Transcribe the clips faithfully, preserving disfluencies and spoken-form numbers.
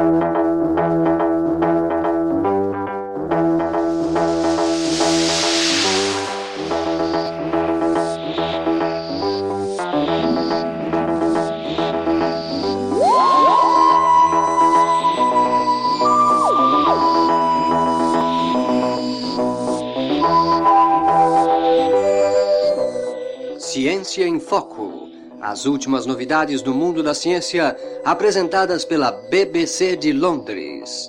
Ciência em Foco. As últimas novidades do mundo da ciência, apresentadas pela B B C de Londres.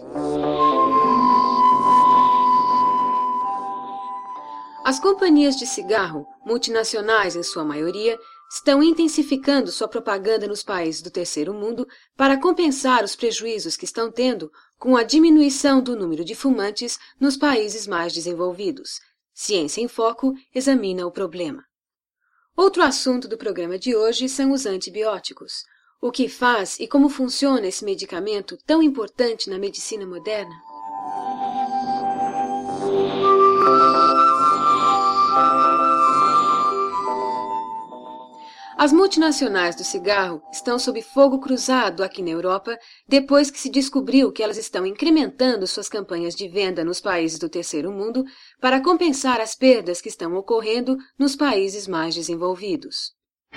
As companhias de cigarro, multinacionais em sua maioria, estão intensificando sua propaganda nos países do terceiro mundo para compensar os prejuízos que estão tendo com a diminuição do número de fumantes nos países mais desenvolvidos. Ciência em Foco examina o problema. Outro assunto do programa de hoje são os antibióticos. O que faz e como funciona esse medicamento tão importante na medicina moderna? As multinacionais do cigarro estão sob fogo cruzado aqui na Europa depois que se descobriu que elas estão incrementando suas campanhas de venda nos países do terceiro mundo para compensar as perdas que estão ocorrendo nos países mais desenvolvidos.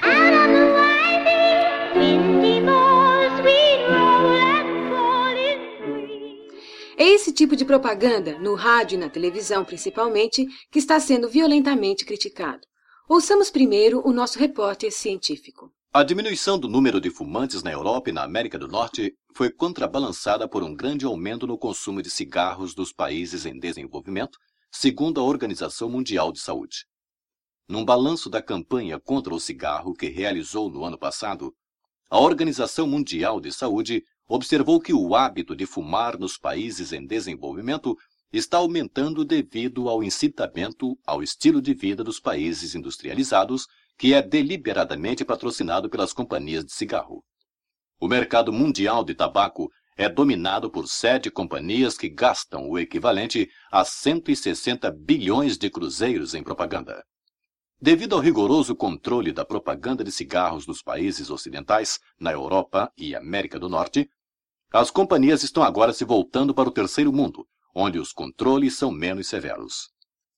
É esse tipo de propaganda, no rádio e na televisão principalmente, que está sendo violentamente criticado. Ouçamos primeiro o nosso repórter científico. A diminuição do número de fumantes na Europa e na América do Norte foi contrabalançada por um grande aumento no consumo de cigarros dos países em desenvolvimento, segundo a Organização Mundial de Saúde. Num balanço da campanha contra o cigarro que realizou no ano passado, a Organização Mundial de Saúde observou que o hábito de fumar nos países em desenvolvimento está aumentando devido ao incitamento ao estilo de vida dos países industrializados, que é deliberadamente patrocinado pelas companhias de cigarro. O mercado mundial de tabaco é dominado por sete companhias que gastam o equivalente a cento e sessenta bilhões de cruzeiros em propaganda. Devido ao rigoroso controle da propaganda de cigarros nos países ocidentais, na Europa e América do Norte, as companhias estão agora se voltando para o terceiro mundo, onde os controles são menos severos.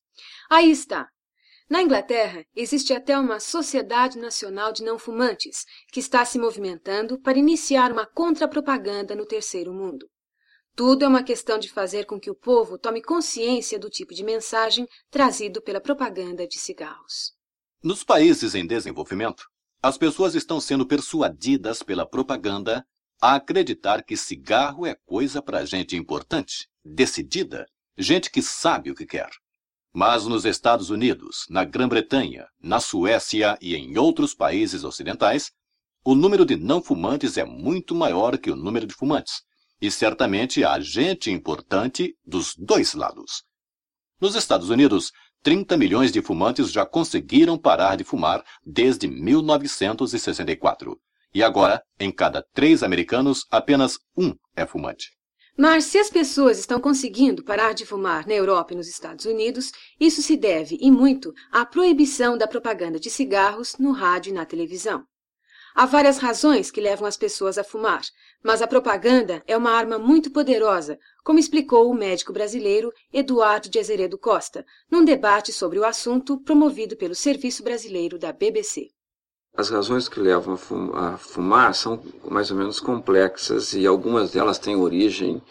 Aí está. Na Inglaterra, existe até uma Sociedade Nacional de Não Fumantes, que está se movimentando para iniciar uma contrapropaganda no terceiro mundo. Tudo é uma questão de fazer com que o povo tome consciência do tipo de mensagem trazido pela propaganda de cigarros. Nos países em desenvolvimento, as pessoas estão sendo persuadidas pela propaganda a acreditar que cigarro é coisa para gente importante, decidida, gente que sabe o que quer. Mas nos Estados Unidos, na Grã-Bretanha, na Suécia e em outros países ocidentais, o número de não fumantes é muito maior que o número de fumantes, e certamente há gente importante dos dois lados. Nos Estados Unidos, trinta milhões de fumantes já conseguiram parar de fumar desde mil novecentos e sessenta e quatro. E agora, em cada três americanos, apenas um é fumante. Mas se as pessoas estão conseguindo parar de fumar na Europa e nos Estados Unidos, isso se deve, e muito, à proibição da propaganda de cigarros no rádio e na televisão. Há várias razões que levam as pessoas a fumar, mas a propaganda é uma arma muito poderosa, como explicou o médico brasileiro Eduardo de Azeredo Costa, num debate sobre o assunto promovido pelo Serviço Brasileiro da B B C. As razões que levam a fumar são mais ou menos complexas e algumas delas têm origem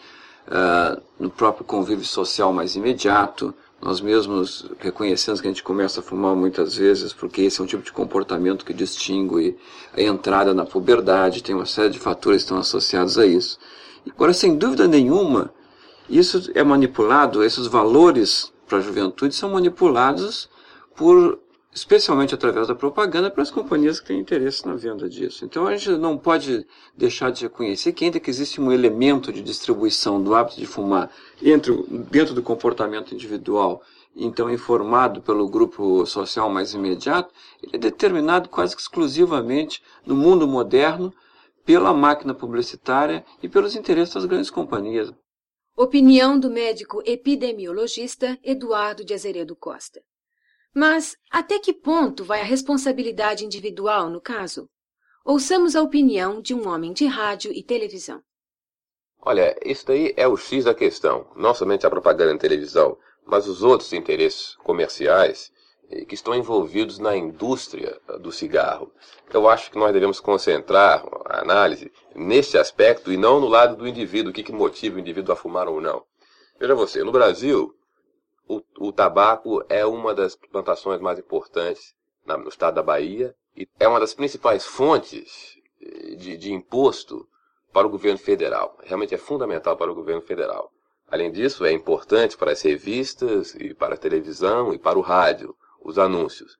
uh, no próprio convívio social mais imediato. Nós mesmos reconhecemos que a gente começa a fumar muitas vezes porque esse é um tipo de comportamento que distingue a entrada na puberdade, tem uma série de fatores que estão associados a isso. Agora, sem dúvida nenhuma, isso é manipulado, esses valores para a juventude são manipulados por... especialmente através da propaganda, para as companhias que têm interesse na venda disso. Então a gente não pode deixar de reconhecer que ainda que existe um elemento de distribuição do hábito de fumar entre, dentro do comportamento individual, então informado pelo grupo social mais imediato, ele é determinado quase que exclusivamente no mundo moderno pela máquina publicitária e pelos interesses das grandes companhias. Opinião do médico epidemiologista Eduardo de Azeredo Costa. Mas até que ponto vai a responsabilidade individual no caso? Ouçamos a opinião de um homem de rádio e televisão. Olha, isso daí é o X da questão. Não somente a propaganda na televisão, mas os outros interesses comerciais que estão envolvidos na indústria do cigarro. Eu acho que nós devemos concentrar a análise nesse aspecto e não no lado do indivíduo, o que, que motiva o indivíduo a fumar ou não. Veja você, no Brasil, o, o tabaco é uma das plantações mais importantes na, no estado da Bahia e é uma das principais fontes de, de imposto para o governo federal. Realmente é fundamental para o governo federal. Além disso, é importante para as revistas, e para a televisão e para o rádio, os anúncios.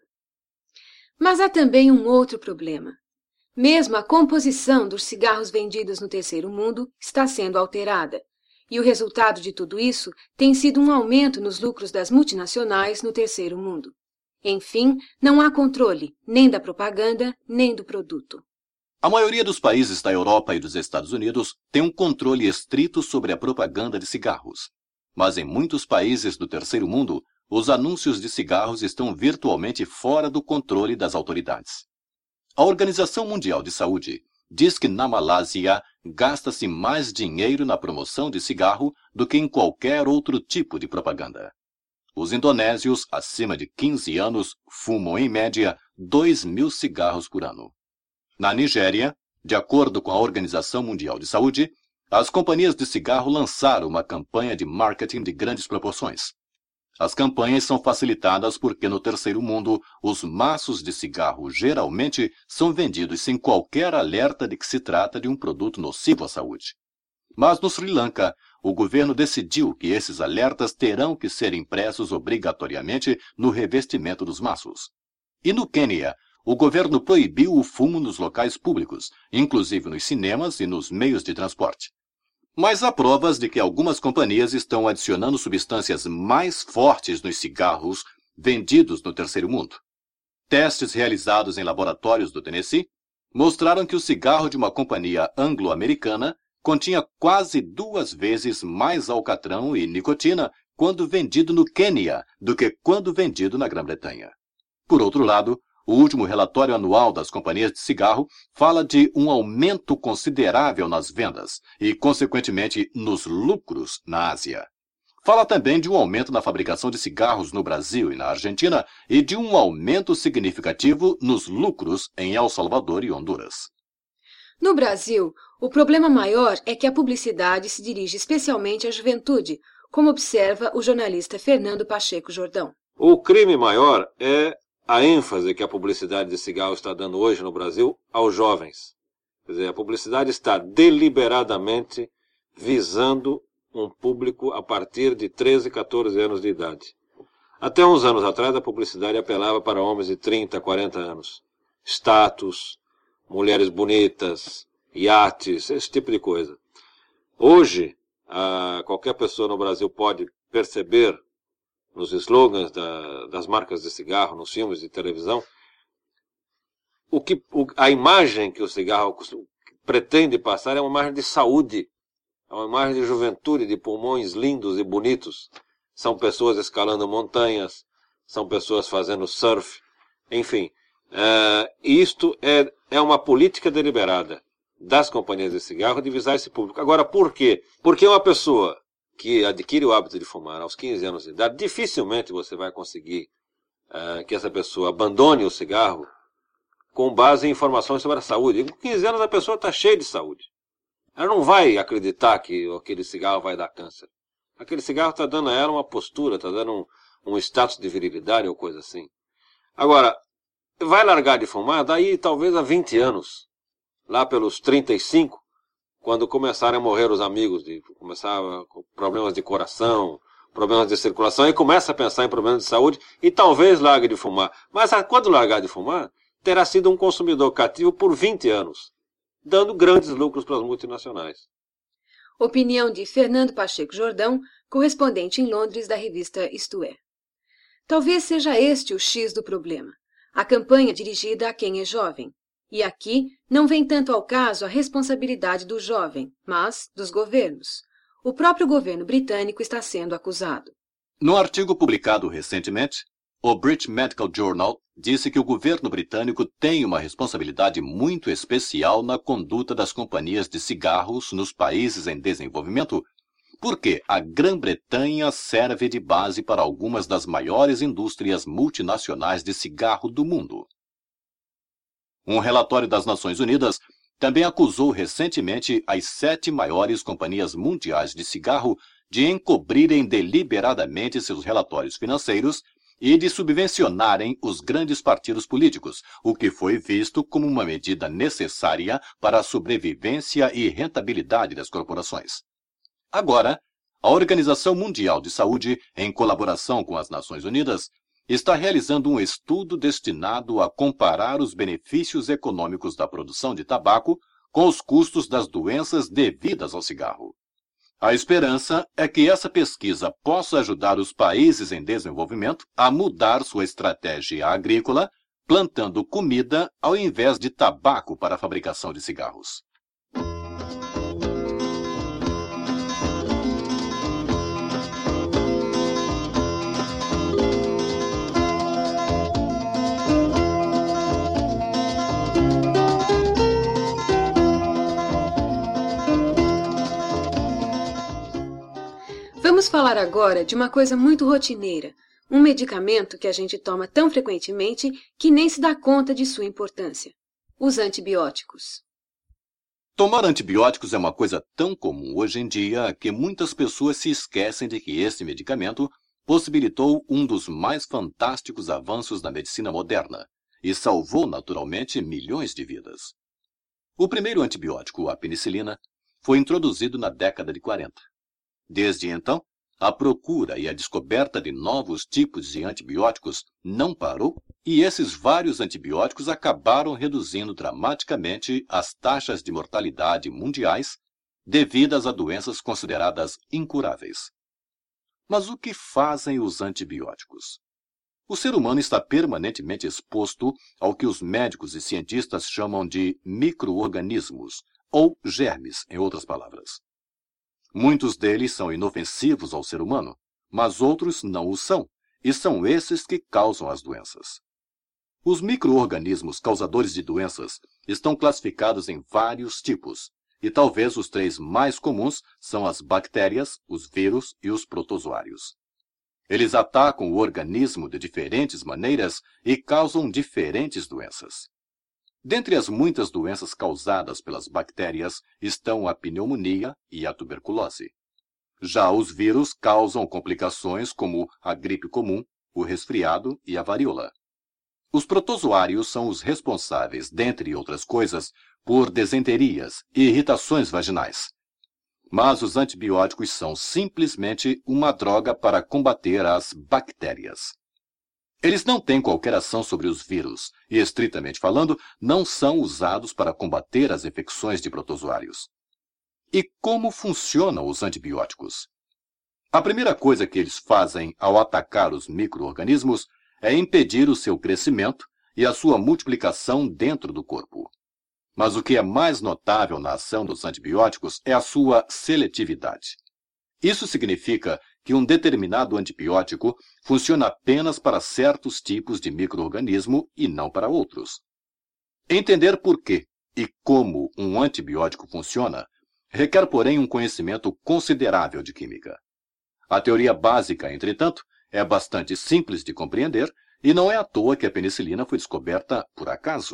Mas há também um outro problema. Mesmo a composição dos cigarros vendidos no terceiro mundo está sendo alterada. E o resultado de tudo isso tem sido um aumento nos lucros das multinacionais no terceiro mundo. Enfim, não há controle nem da propaganda, nem do produto. A maioria dos países da Europa e dos Estados Unidos tem um controle estrito sobre a propaganda de cigarros. Mas em muitos países do terceiro mundo, os anúncios de cigarros estão virtualmente fora do controle das autoridades. A Organização Mundial de Saúde diz que na Malásia gasta-se mais dinheiro na promoção de cigarro do que em qualquer outro tipo de propaganda. Os indonésios, acima de quinze anos, fumam em média dois mil cigarros por ano. Na Nigéria, de acordo com a Organização Mundial de Saúde, as companhias de cigarro lançaram uma campanha de marketing de grandes proporções. As campanhas são facilitadas porque no terceiro mundo, os maços de cigarro geralmente são vendidos sem qualquer alerta de que se trata de um produto nocivo à saúde. Mas no Sri Lanka, o governo decidiu que esses alertas terão que ser impressos obrigatoriamente no revestimento dos maços. E no Quênia, o governo proibiu o fumo nos locais públicos, inclusive nos cinemas e nos meios de transporte. Mas há provas de que algumas companhias estão adicionando substâncias mais fortes nos cigarros vendidos no terceiro mundo. Testes realizados em laboratórios do Tennessee mostraram que o cigarro de uma companhia anglo-americana continha quase duas vezes mais alcatrão e nicotina quando vendido no Quênia do que quando vendido na Grã-Bretanha. Por outro lado, o último relatório anual das companhias de cigarro fala de um aumento considerável nas vendas e, consequentemente, nos lucros na Ásia. Fala também de um aumento na fabricação de cigarros no Brasil e na Argentina e de um aumento significativo nos lucros em El Salvador e Honduras. No Brasil, o problema maior é que a publicidade se dirige especialmente à juventude, como observa o jornalista Fernando Pacheco Jordão. O crime maior é a ênfase que a publicidade de cigarro está dando hoje no Brasil aos jovens. Quer dizer, a publicidade está deliberadamente visando um público a partir de treze, quatorze anos de idade. Até uns anos atrás, a publicidade apelava para homens de trinta, quarenta anos. Status, mulheres bonitas, iates, esse tipo de coisa. Hoje, a, qualquer pessoa no Brasil pode perceber nos slogans da, das marcas de cigarro, nos filmes de televisão, o que, o, a imagem que o cigarro pretende passar é uma imagem de saúde, é uma imagem de juventude, de pulmões lindos e bonitos. São pessoas escalando montanhas, são pessoas fazendo surf, enfim. É, isto é, é uma política deliberada das companhias de cigarro de visar esse público. Agora, por quê? Porque uma pessoa que adquire o hábito de fumar aos quinze anos de idade, dificilmente você vai conseguir uh, que essa pessoa abandone o cigarro com base em informações sobre a saúde. Com quinze anos a pessoa está cheia de saúde. Ela não vai acreditar que aquele cigarro vai dar câncer. Aquele cigarro está dando a ela uma postura, está dando um, um status de virilidade ou coisa assim. Agora, vai largar de fumar daí talvez há vinte anos, lá pelos trinta e cinco, quando começarem a morrer os amigos, de, começar com problemas de coração, problemas de circulação, e começa a pensar em problemas de saúde, e talvez largue de fumar. Mas quando largar de fumar, terá sido um consumidor cativo por vinte anos, dando grandes lucros para as multinacionais. Opinião de Fernando Pacheco Jordão, correspondente em Londres da revista Isto É. Talvez seja este o X do problema, a campanha dirigida a quem é jovem. E aqui não vem tanto ao caso a responsabilidade do jovem, mas dos governos. O próprio governo britânico está sendo acusado. No artigo publicado recentemente, O British Medical Journal disse que o governo britânico tem uma responsabilidade muito especial na conduta das companhias de cigarros nos países em desenvolvimento, porque a Grã-Bretanha serve de base para algumas das maiores indústrias multinacionais de cigarro do mundo. Um relatório das Nações Unidas também acusou recentemente as sete maiores companhias mundiais de cigarro de encobrirem deliberadamente seus relatórios financeiros e de subvencionarem os grandes partidos políticos, o que foi visto como uma medida necessária para a sobrevivência e rentabilidade das corporações. Agora, a Organização Mundial de Saúde, em colaboração com as Nações Unidas, está realizando um estudo destinado a comparar os benefícios econômicos da produção de tabaco com os custos das doenças devidas ao cigarro. A esperança é que essa pesquisa possa ajudar os países em desenvolvimento a mudar sua estratégia agrícola, plantando comida ao invés de tabaco para a fabricação de cigarros. Vamos falar agora de uma coisa muito rotineira, um medicamento que a gente toma tão frequentemente que nem se dá conta de sua importância: os antibióticos. Tomar antibióticos é uma coisa tão comum hoje em dia que muitas pessoas se esquecem de que esse medicamento possibilitou um dos mais fantásticos avanços da medicina moderna e salvou naturalmente milhões de vidas. O primeiro antibiótico, a penicilina, foi introduzido na década de quarenta. Desde então, a procura e a descoberta de novos tipos de antibióticos não parou e esses vários antibióticos acabaram reduzindo dramaticamente as taxas de mortalidade mundiais devidas a doenças consideradas incuráveis. Mas o que fazem os antibióticos? O ser humano está permanentemente exposto ao que os médicos e cientistas chamam de micro-organismos, ou germes, em outras palavras. Muitos deles são inofensivos ao ser humano, mas outros não o são, e são esses que causam as doenças. Os micro-organismos causadores de doenças estão classificados em vários tipos, e talvez os três mais comuns são as bactérias, os vírus e os protozoários. Eles atacam o organismo de diferentes maneiras e causam diferentes doenças. Dentre as muitas doenças causadas pelas bactérias estão a pneumonia e a tuberculose. Já os vírus causam complicações como a gripe comum, o resfriado e a varíola. Os protozoários são os responsáveis, dentre outras coisas, por desenterias e irritações vaginais. Mas os antibióticos são simplesmente uma droga para combater as bactérias. Eles não têm qualquer ação sobre os vírus e, estritamente falando, não são usados para combater as infecções de protozoários. E como funcionam os antibióticos? A primeira coisa que eles fazem ao atacar os micro-organismos é impedir o seu crescimento e a sua multiplicação dentro do corpo. Mas o que é mais notável na ação dos antibióticos é a sua seletividade. Isso significa que um determinado antibiótico funciona apenas para certos tipos de micro-organismo e não para outros. Entender por que e como um antibiótico funciona requer, porém, um conhecimento considerável de química. A teoria básica, entretanto, é bastante simples de compreender e não é à toa que a penicilina foi descoberta por acaso.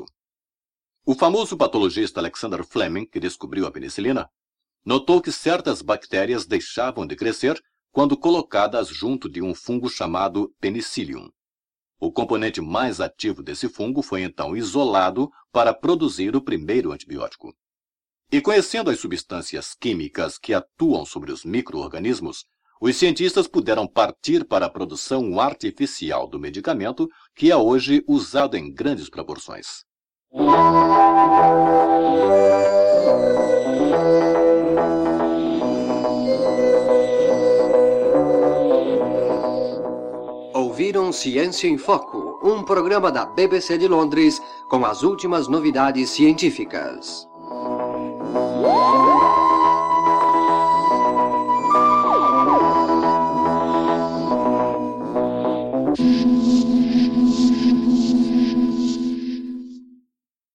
O famoso patologista Alexander Fleming, que descobriu a penicilina, notou que certas bactérias deixavam de crescer quando colocadas junto de um fungo chamado Penicillium. O componente mais ativo desse fungo foi então isolado para produzir o primeiro antibiótico. E conhecendo as substâncias químicas que atuam sobre os micro-organismos, os cientistas puderam partir para a produção artificial do medicamento, que é hoje usado em grandes proporções. Ouviram Ciência em Foco, um programa da B B C de Londres com as últimas novidades científicas.